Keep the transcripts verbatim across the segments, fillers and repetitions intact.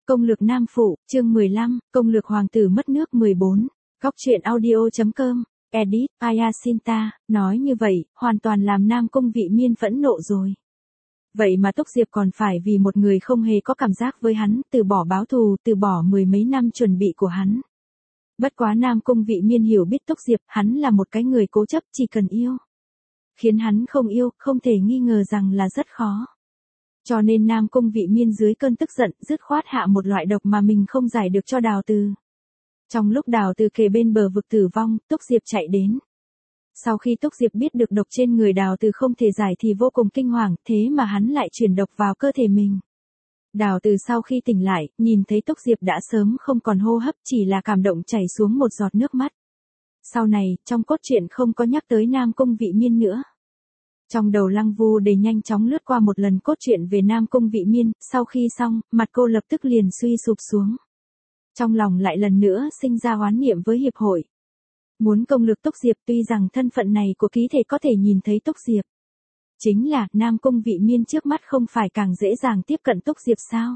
Công lược nam phụ, chương mười lăm, công lược hoàng tử mất nước mười bốn. Góc truyện audio.com, edit, Ayasinta, nói như vậy, hoàn toàn làm Nam Cung Vị Miên phẫn nộ rồi. Vậy mà Túc Diệp còn phải vì một người không hề có cảm giác với hắn, từ bỏ báo thù, từ bỏ mười mấy năm chuẩn bị của hắn. Bất quá Nam Cung Vị Miên hiểu biết Túc Diệp, hắn là một cái người cố chấp chỉ cần yêu. Khiến hắn không yêu, không thể nghi ngờ rằng là rất khó. Cho nên Nam Cung Vị Miên dưới cơn tức giận, dứt khoát hạ một loại độc mà mình không giải được cho Đào Từ. Trong lúc Đào Từ kề bên bờ vực tử vong, Túc Diệp chạy đến. Sau khi Túc Diệp biết được độc trên người Đào Từ không thể giải thì vô cùng kinh hoàng, thế mà hắn lại chuyển độc vào cơ thể mình. Đào Từ sau khi tỉnh lại, nhìn thấy Túc Diệp đã sớm không còn hô hấp, chỉ là cảm động chảy xuống một giọt nước mắt. Sau này, trong cốt truyện không có nhắc tới Nam Cung Vị Miên nữa. Trong đầu Lăng Vu Đề nhanh chóng lướt qua một lần cốt truyện về Nam Cung Vị Miên, sau khi xong, mặt cô lập tức liền suy sụp xuống. Trong lòng lại lần nữa sinh ra oán niệm với hiệp hội. Muốn công lược Túc Diệp, tuy rằng thân phận này của ký thể có thể nhìn thấy Túc Diệp. Chính là, Nam Cung Vị Miên trước mắt không phải càng dễ dàng tiếp cận Túc Diệp sao?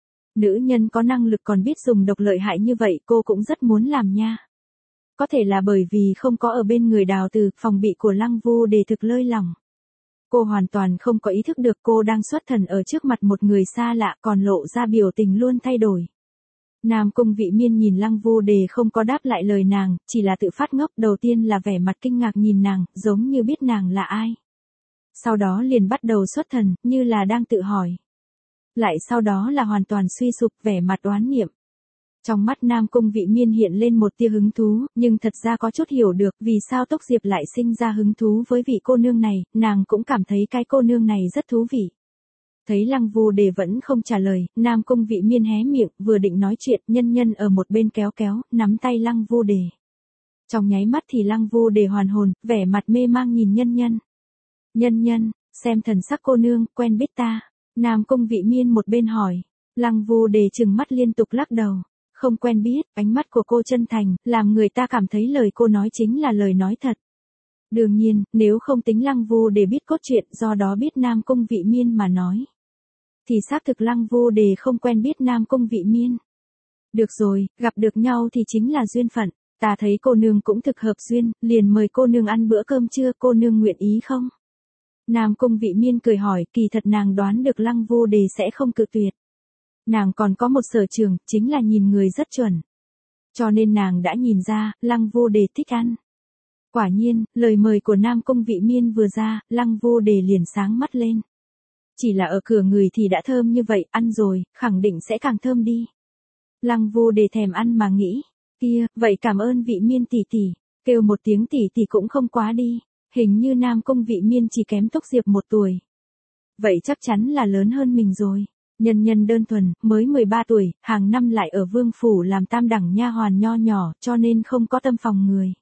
Nữ nhân có năng lực còn biết dùng độc lợi hại như vậy cô cũng rất muốn làm nha. Có thể là bởi vì không có ở bên người Đào Từ, phòng bị của Lăng Vu Đề thực lơi lỏng. Cô hoàn toàn không có ý thức được cô đang xuất thần ở trước mặt một người xa lạ, còn lộ ra biểu tình luôn thay đổi. Nam Cung Vị Miên nhìn Lăng Vu Đề không có đáp lại lời nàng, chỉ là tự phát ngốc, đầu tiên là vẻ mặt kinh ngạc nhìn nàng, giống như biết nàng là ai. Sau đó liền bắt đầu xuất thần, như là đang tự hỏi. Lại sau đó là hoàn toàn suy sụp, vẻ mặt oán niệm. Trong mắt Nam Cung Vị Miên hiện lên một tia hứng thú, nhưng thật ra có chút hiểu được vì sao Túc Diệp lại sinh ra hứng thú với vị cô nương này, nàng cũng cảm thấy cái cô nương này rất thú vị. Thấy Lăng Vu Đề vẫn không trả lời, Nam Cung Vị Miên hé miệng, vừa định nói chuyện, nhân nhân ở một bên kéo kéo, nắm tay Lăng Vu Đề. Trong nháy mắt thì Lăng Vu Đề hoàn hồn, vẻ mặt mê mang nhìn nhân nhân. Nhân nhân, xem thần sắc cô nương, quen biết ta. Nam Cung Vị Miên một bên hỏi. Lăng Vu Đề trừng mắt liên tục lắc đầu. Không quen biết, ánh mắt của cô chân thành, làm người ta cảm thấy lời cô nói chính là lời nói thật. Đương nhiên, nếu không tính Lăng Vu Đề biết cốt truyện, do đó biết Nam Cung Vị Miên mà nói. Thì xác thực Lăng Vu Đề không quen biết Nam Cung Vị Miên. Được rồi, gặp được nhau thì chính là duyên phận, ta thấy cô nương cũng thực hợp duyên, liền mời cô nương ăn bữa cơm trưa, cô nương nguyện ý không? Nam Cung Vị Miên cười hỏi, kỳ thật nàng đoán được Lăng Vu Đề sẽ không cự tuyệt. Nàng còn có một sở trường, chính là nhìn người rất chuẩn. Cho nên nàng đã nhìn ra, Lăng Vu Đề thích ăn. Quả nhiên, lời mời của Nam Cung Vị Miên vừa ra, Lăng Vu Đề liền sáng mắt lên. Chỉ là ở cửa người thì đã thơm như vậy, ăn rồi, khẳng định sẽ càng thơm đi. Lăng Vu Đề thèm ăn mà nghĩ, kia, vậy cảm ơn Vị Miên tỷ tỷ, kêu một tiếng tỷ tỷ cũng không quá đi, hình như Nam Cung Vị Miên chỉ kém Túc Diệp một tuổi. Vậy chắc chắn là lớn hơn mình rồi. Nhân nhân đơn thuần, mới mười ba tuổi, hàng năm lại ở vương phủ làm tam đẳng nha hoàn nho nhỏ, cho nên không có tâm phòng người.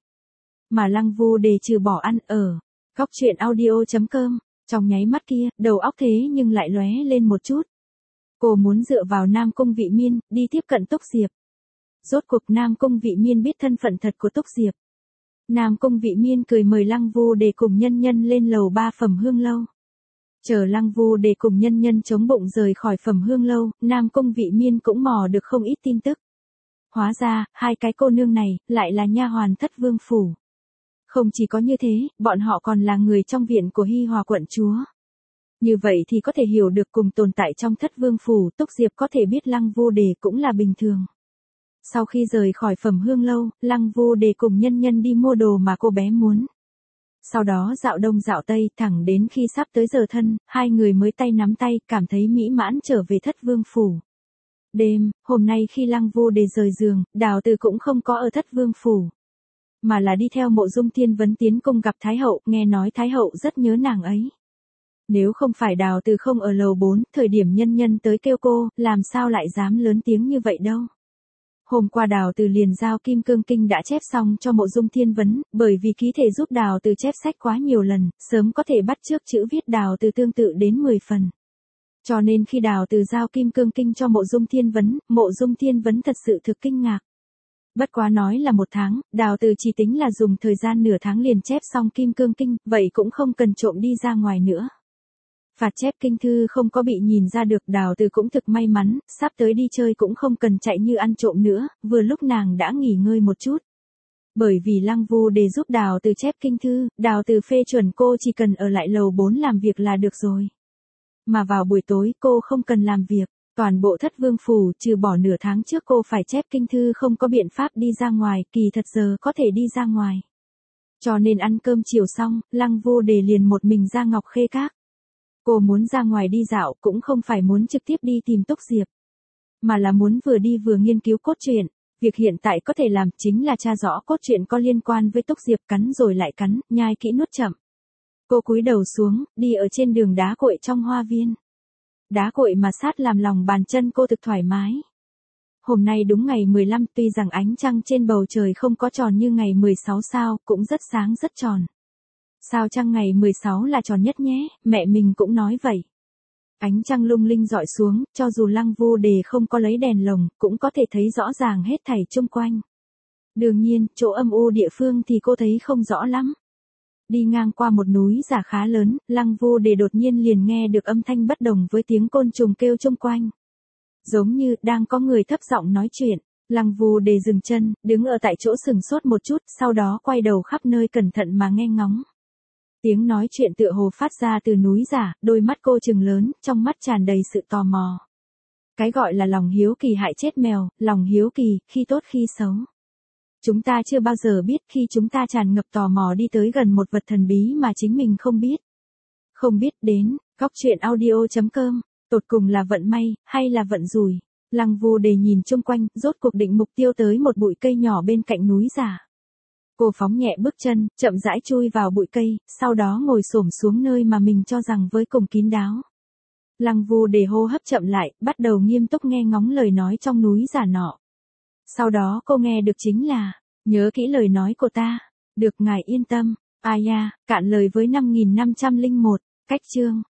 Mà Lăng Vu Đề trừ bỏ ăn ở, góc truyện audio.com, trong nháy mắt kia, đầu óc thế nhưng lại lóe lên một chút. Cô muốn dựa vào Nam Cung Vị Miên, đi tiếp cận Túc Diệp. Rốt cuộc Nam Cung Vị Miên biết thân phận thật của Túc Diệp. Nam Cung Vị Miên cười mời Lăng Vu Đề cùng nhân nhân lên lầu ba Phẩm Hương Lâu. Chờ Lăng Vu Đề cùng nhân nhân chống bụng rời khỏi Phẩm Hương Lâu, Nam Cung Vị Miên cũng mò được không ít tin tức. Hóa ra, hai cái cô nương này, lại là nha hoàn thất vương phủ. Không chỉ có như thế, bọn họ còn là người trong viện của Hi Hòa quận chúa. Như vậy thì có thể hiểu được cùng tồn tại trong thất vương phủ, Túc Diệp có thể biết Lăng Vu Đề cũng là bình thường. Sau khi rời khỏi Phẩm Hương Lâu, Lăng Vu Đề cùng nhân nhân đi mua đồ mà cô bé muốn. Sau đó dạo đông dạo tây, thẳng đến khi sắp tới giờ thân, hai người mới tay nắm tay, cảm thấy mỹ mãn trở về thất vương phủ. Đêm, hôm nay khi Lăng Vu Đề rời giường, Đào Từ cũng không có ở thất vương phủ. Mà là đi theo Mộ Dung Thiên Vấn tiến cung gặp Thái Hậu, nghe nói Thái Hậu rất nhớ nàng ấy. Nếu không phải Đào Từ không ở lầu bốn, thời điểm nhân nhân tới kêu cô, làm sao lại dám lớn tiếng như vậy đâu. Hôm qua Đào Từ liền giao Kim Cương Kinh đã chép xong cho Mộ Dung Thiên Vấn, bởi vì ký thể giúp Đào Từ chép sách quá nhiều lần, sớm có thể bắt chước chữ viết Đào Từ tương tự đến mười phần. Cho nên khi Đào Từ giao Kim Cương Kinh cho Mộ Dung Thiên Vấn, Mộ Dung Thiên Vấn thật sự thực kinh ngạc. Bất quá nói là một tháng, Đào Từ chỉ tính là dùng thời gian nửa tháng liền chép xong Kim Cương Kinh, vậy cũng không cần trộm đi ra ngoài nữa. Phạt chép kinh thư không có bị nhìn ra được, Đào Từ cũng thực may mắn, sắp tới đi chơi cũng không cần chạy như ăn trộm nữa, vừa lúc nàng đã nghỉ ngơi một chút. Bởi vì Lăng Vu Đề giúp Đào Từ chép kinh thư, Đào Từ phê chuẩn cô chỉ cần ở lại lầu bốn làm việc là được rồi. Mà vào buổi tối cô không cần làm việc, toàn bộ Thất Vương Phủ trừ bỏ nửa tháng trước cô phải chép kinh thư không có biện pháp đi ra ngoài, kỳ thật giờ có thể đi ra ngoài. Cho nên ăn cơm chiều xong, Lăng Vu Đề liền một mình ra Ngọc Khê Các. Cô muốn ra ngoài đi dạo cũng không phải muốn trực tiếp đi tìm Túc Diệp, mà là muốn vừa đi vừa nghiên cứu cốt truyện. Việc hiện tại có thể làm chính là tra rõ cốt truyện có liên quan với Túc Diệp, cắn rồi lại cắn, nhai kỹ nuốt chậm. Cô cúi đầu xuống, đi ở trên đường đá cội trong hoa viên. Đá cội mà sát làm lòng bàn chân cô thực thoải mái. Hôm nay đúng ngày mười lăm, tuy rằng ánh trăng trên bầu trời không có tròn như ngày mười sáu sao, cũng rất sáng rất tròn. Sao trăng ngày mười sáu là tròn nhất nhé, mẹ mình cũng nói vậy. Ánh trăng lung linh dọi xuống, cho dù Lăng Vu Đề không có lấy đèn lồng, cũng có thể thấy rõ ràng hết thảy chung quanh. Đương nhiên, chỗ âm u địa phương thì cô thấy không rõ lắm. Đi ngang qua một núi giả khá lớn, Lăng Vu Đề đột nhiên liền nghe được âm thanh bất đồng với tiếng côn trùng kêu chung quanh. Giống như đang có người thấp giọng nói chuyện. Lăng Vu Đề dừng chân, đứng ở tại chỗ sừng sốt một chút, sau đó quay đầu khắp nơi cẩn thận mà nghe ngóng. Tiếng nói chuyện tựa hồ phát ra từ núi giả, đôi mắt cô trừng lớn, trong mắt tràn đầy sự tò mò. Cái gọi là lòng hiếu kỳ hại chết mèo, lòng hiếu kỳ, khi tốt khi xấu. Chúng ta chưa bao giờ biết khi chúng ta tràn ngập tò mò đi tới gần một vật thần bí mà chính mình không biết. Không biết đến, góc truyện audio chấm com, tột cùng là vận may, hay là vận rủi. Lăng Vu Đề nhìn chung quanh, rốt cuộc định mục tiêu tới một bụi cây nhỏ bên cạnh núi giả. Cô phóng nhẹ bước chân, chậm rãi chui vào bụi cây, sau đó ngồi xổm xuống nơi mà mình cho rằng với cùng kín đáo. Lăng Vu Đề hô hấp chậm lại, bắt đầu nghiêm túc nghe ngóng lời nói trong núi giả nọ. Sau đó cô nghe được chính là, nhớ kỹ lời nói của ta, được ngài yên tâm, ai à, cạn lời với năm nghìn năm trăm lẻ một, cách chương.